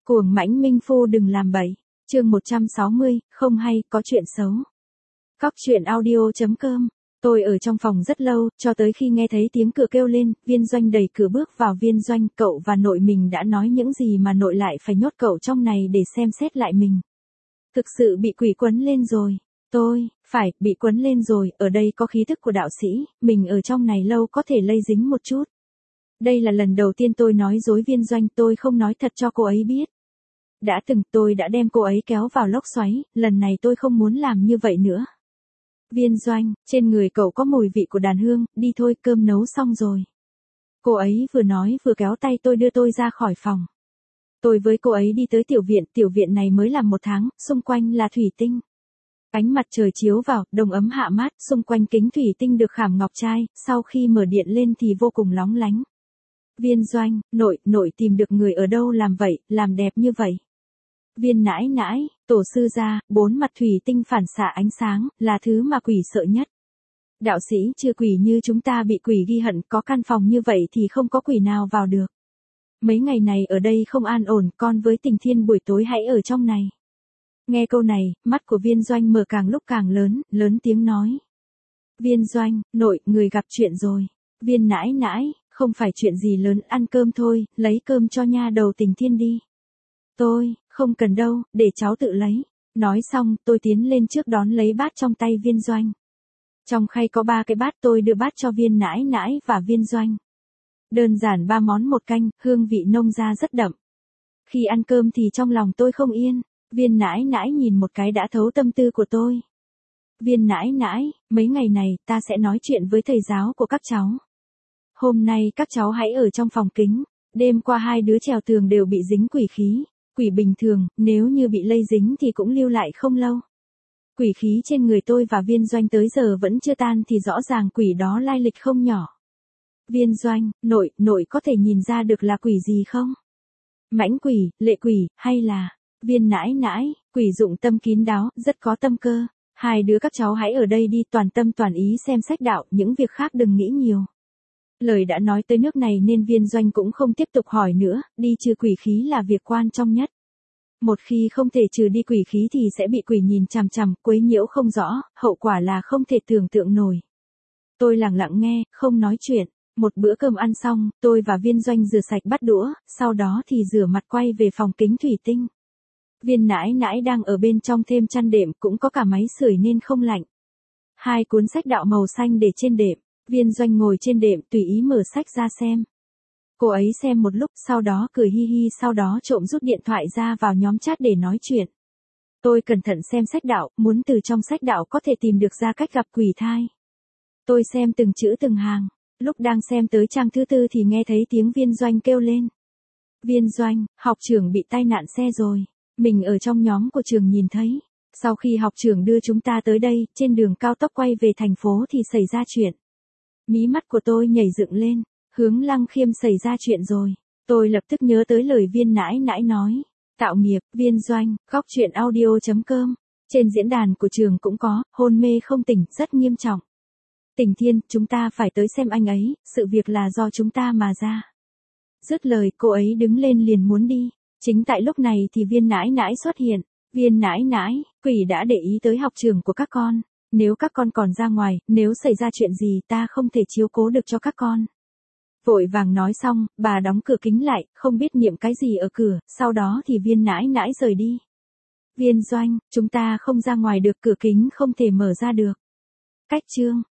Cuồng mãnh minh phu đừng làm bậy. Chương 160, không hay, có chuyện xấu. Cóc truyện audio.com. Tôi ở trong phòng rất lâu, cho tới khi nghe thấy tiếng cửa kêu lên, Viên Doanh đẩy cửa bước vào. Viên Doanh, cậu và nội mình đã nói những gì mà nội lại phải nhốt cậu trong này để xem xét lại mình? Thực sự bị quỷ quấn lên rồi. Phải, bị quấn lên rồi, ở đây có khí thức của đạo sĩ, mình ở trong này lâu có thể lây dính một chút. Đây là lần đầu tiên tôi nói dối Viên Doanh, tôi không nói thật cho cô ấy biết. Đã từng tôi đã đem cô ấy kéo vào lốc xoáy, lần này tôi không muốn làm như vậy nữa. Viên Doanh, trên người cậu có mùi vị của đàn hương, đi thôi, cơm nấu xong rồi. Cô ấy vừa nói vừa kéo tay tôi đưa tôi ra khỏi phòng. Tôi với cô ấy đi tới tiểu viện này mới làm 1 tháng, xung quanh là thủy tinh. Ánh mặt trời chiếu vào, đồng ấm hạ mát, xung quanh kính thủy tinh được khảm ngọc trai, sau khi mở điện lên thì vô cùng lóng lánh. Viên Doanh, nội tìm được người ở đâu làm vậy, làm đẹp như vậy. Viên nãi nãi, tổ sư gia, 4 mặt thủy tinh phản xạ ánh sáng, là thứ mà quỷ sợ nhất. Đạo sĩ chưa quỷ như chúng ta bị quỷ ghi hận, có căn phòng như vậy thì không có quỷ nào vào được. Mấy ngày này ở đây không an ổn, con với Tình Thiên buổi tối hãy ở trong này. Nghe câu này, mắt của Viên Doanh mở càng lúc càng lớn tiếng nói. Viên Doanh, nội, người gặp chuyện rồi. Viên nãi nãi, không phải chuyện gì lớn, ăn cơm thôi, lấy cơm cho nha đầu Tình Thiên đi. Tôi, không cần đâu, để cháu tự lấy. Nói xong, tôi tiến lên trước đón lấy bát trong tay Viên Doanh. Trong khay có 3 cái bát, tôi đưa bát cho Viên nãi nãi và Viên Doanh. Đơn giản 3 món 1 canh, hương vị nông gia rất đậm. Khi ăn cơm thì trong lòng tôi không yên, Viên nãi nãi nhìn một cái đã thấu tâm tư của tôi. Viên nãi nãi, mấy ngày này ta sẽ nói chuyện với thầy giáo của các cháu. Hôm nay các cháu hãy ở trong phòng kính, đêm qua 2 đứa trèo tường đều bị dính quỷ khí. Quỷ bình thường, nếu như bị lây dính thì cũng lưu lại không lâu. Quỷ khí trên người tôi và Viên Doanh tới giờ vẫn chưa tan thì rõ ràng quỷ đó lai lịch không nhỏ. Viên Doanh, nội có thể nhìn ra được là quỷ gì không? Mãnh quỷ, lệ quỷ, hay là... Viên nãi nãi, quỷ dụng tâm kín đáo, rất có tâm cơ. 2 đứa các cháu hãy ở đây đi, toàn tâm toàn ý xem sách đạo, những việc khác đừng nghĩ nhiều. Lời đã nói tới nước này nên Viên Doanh cũng không tiếp tục hỏi nữa, đi trừ quỷ khí là việc quan trọng nhất. Một khi không thể trừ đi quỷ khí thì sẽ bị quỷ nhìn chằm chằm, quấy nhiễu không rõ, hậu quả là không thể tưởng tượng nổi. Tôi lặng lặng nghe, không nói chuyện. Một bữa cơm ăn xong, tôi và Viên Doanh rửa sạch bát đũa, sau đó thì rửa mặt quay về phòng kính thủy tinh. Viên nãi nãi đang ở bên trong thêm chăn đệm, cũng có cả máy sưởi nên không lạnh. 2 cuốn sách đạo màu xanh để trên đệm. Viên Doanh ngồi trên đệm tùy ý mở sách ra xem. Cô ấy xem một lúc, sau đó cười hi hi, sau đó trộm rút điện thoại ra vào nhóm chat để nói chuyện. Tôi cẩn thận xem sách đạo, muốn từ trong sách đạo có thể tìm được ra cách gặp quỷ thai. Tôi xem từng chữ từng hàng, lúc đang xem tới trang thứ 4 thì nghe thấy tiếng Viên Doanh kêu lên. Viên Doanh, học trưởng bị tai nạn xe rồi. Mình ở trong nhóm của trường nhìn thấy. Sau khi học trưởng đưa chúng ta tới đây, trên đường cao tốc quay về thành phố thì xảy ra chuyện. Mí mắt của tôi nhảy dựng lên, Hướng Lăng Khiêm xảy ra chuyện rồi. Tôi lập tức nhớ tới lời Viên nãi nãi nói. Tạo nghiệp, Viên Doanh, Cóc truyện audio.com. Trên diễn đàn của trường cũng có, hôn mê không tỉnh, rất nghiêm trọng. Tình Thiên, chúng ta phải tới xem anh ấy, sự việc là do chúng ta mà ra. Dứt lời, cô ấy đứng lên liền muốn đi. Chính tại lúc này thì Viên nãi nãi xuất hiện. Viên nãi nãi, quỷ đã để ý tới học trường của các con. Nếu các con còn ra ngoài, nếu xảy ra chuyện gì ta không thể chiếu cố được cho các con. Vội vàng nói xong, bà đóng cửa kính lại, không biết niệm cái gì ở cửa, sau đó thì Viên nãi nãi rời đi. Viên Doanh, chúng ta không ra ngoài được, cửa kính không thể mở ra được. Cách chương.